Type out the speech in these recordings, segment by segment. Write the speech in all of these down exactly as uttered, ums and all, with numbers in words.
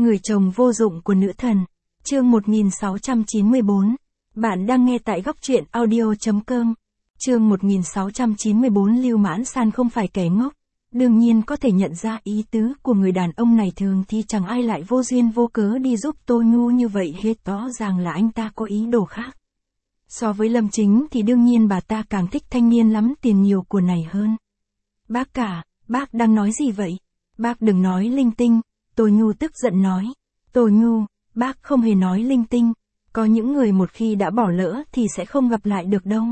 Người chồng vô dụng của nữ thần. Chương một nghìn sáu trăm chín mươi bốn. Bạn đang nghe tại góc truyện audio chấm com. Chương một nghìn sáu trăm chín mươi bốn. Lưu Mãn San không phải kẻ ngốc. Đương nhiên có thể nhận ra ý tứ của người đàn ông này, thường thì chẳng ai lại vô duyên vô cớ đi giúp Tô Nhu như vậy hết, rõ ràng là anh ta có ý đồ khác. So với Lâm Chính thì đương nhiên bà ta càng thích thanh niên lắm tiền nhiều của này hơn. Bác cả, bác đang nói gì vậy? Bác đừng nói linh tinh. Tô Nhu tức giận nói. Tô Nhu, bác không hề nói linh tinh. Có những người một khi đã bỏ lỡ thì sẽ không gặp lại được đâu.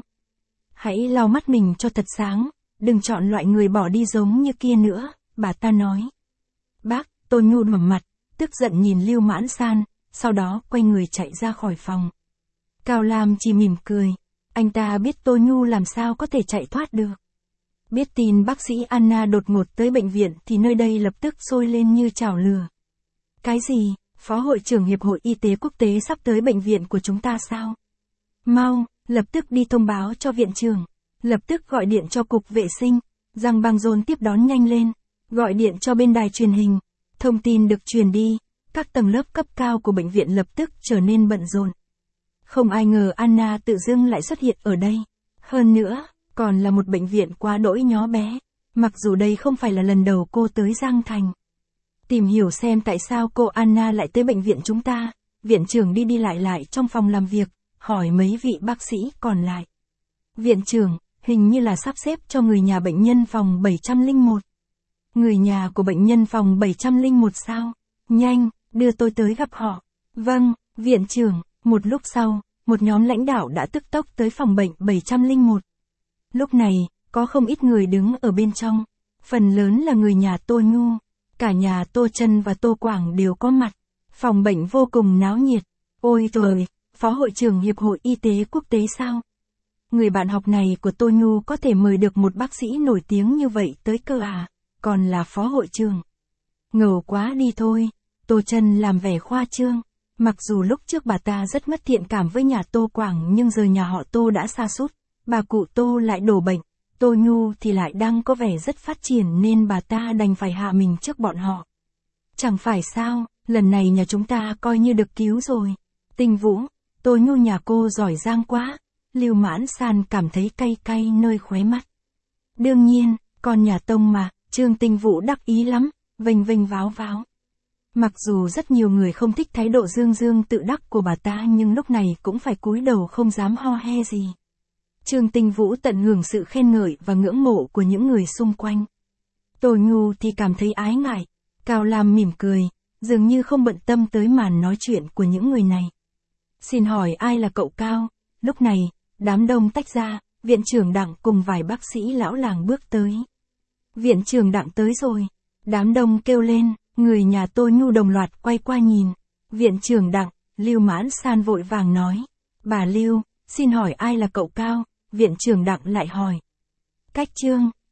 Hãy lau mắt mình cho thật sáng, đừng chọn loại người bỏ đi giống như kia nữa, bà ta nói. Bác, Tô Nhu đỏ mặt, tức giận nhìn Lưu Mãn San, sau đó quay người chạy ra khỏi phòng. Cao Lam chỉ mỉm cười, anh ta biết Tô Nhu làm sao có thể chạy thoát được. Biết tin bác sĩ Anna đột ngột tới bệnh viện thì nơi đây lập tức sôi lên như chảo lửa. Cái gì, Phó hội trưởng Hiệp hội Y tế Quốc tế sắp tới bệnh viện của chúng ta sao? Mau, lập tức đi thông báo cho viện trưởng, lập tức gọi điện cho cục vệ sinh, rằng Bang Dôn tiếp đón nhanh lên, gọi điện cho bên đài truyền hình. Thông tin được truyền đi, các tầng lớp cấp cao của bệnh viện lập tức trở nên bận rộn. Không ai ngờ Anna tự dưng lại xuất hiện ở đây. Hơn nữa, còn là một bệnh viện quá đỗi nhỏ bé, mặc dù đây không phải là lần đầu cô tới Giang Thành. Tìm hiểu xem tại sao cô Anna lại tới bệnh viện chúng ta. Viện trưởng đi đi lại lại trong phòng làm việc, hỏi mấy vị bác sĩ còn lại. Viện trưởng, hình như là sắp xếp cho người nhà bệnh nhân phòng bảy trăm lẻ một. Người nhà của bệnh nhân phòng bảy trăm lẻ một sao? Nhanh, đưa tôi tới gặp họ. Vâng, viện trưởng. Một lúc sau, một nhóm lãnh đạo đã tức tốc tới phòng bệnh bảy trăm lẻ một. Lúc này, có không ít người đứng ở bên trong. Phần lớn là người nhà Tô Nhu. Cả nhà Tô Trân và Tô Quảng đều có mặt. Phòng bệnh vô cùng náo nhiệt. Ôi trời, Phó hội trưởng Hiệp hội Y tế Quốc tế sao? Người bạn học này của Tô Nhu có thể mời được một bác sĩ nổi tiếng như vậy tới cơ à? Còn là phó hội trưởng. Ngầu quá đi thôi. Tô Trân làm vẻ khoa trương. Mặc dù lúc trước bà ta rất mất thiện cảm với nhà Tô Quảng nhưng giờ nhà họ Tô đã sa sút, bà cụ Tô lại đổ bệnh, Tô Nhu thì lại đang có vẻ rất phát triển nên bà ta đành phải hạ mình trước bọn họ. Chẳng phải sao, lần này nhà chúng ta coi như được cứu rồi. Tinh Vũ, Tô Nhu nhà cô giỏi giang quá. Lưu Mãn San cảm thấy cay cay nơi khóe mắt. Đương nhiên, con nhà Tông mà, Trương Tinh Vũ đắc ý lắm, vênh vênh váo váo. Mặc dù rất nhiều người không thích thái độ dương dương tự đắc của bà ta nhưng lúc này cũng phải cúi đầu không dám ho he gì. Trương Tinh Vũ tận hưởng sự khen ngợi và ngưỡng mộ của những người xung quanh. Tô Nhu thì cảm thấy ái ngại. Cao Lam mỉm cười, dường như không bận tâm tới màn nói chuyện của những người này. Xin hỏi ai là cậu Cao? Lúc này, đám đông tách ra, viện trưởng Đặng cùng vài bác sĩ lão làng bước tới. Viện trưởng Đặng tới rồi. Đám đông kêu lên. Người nhà Tô Nhu đồng loạt quay qua nhìn. Viện trưởng Đặng, Lưu Mãn San vội vàng nói. Bà Lưu, xin hỏi ai là cậu Cao? Viện trưởng Đặng lại hỏi. Cách Trương,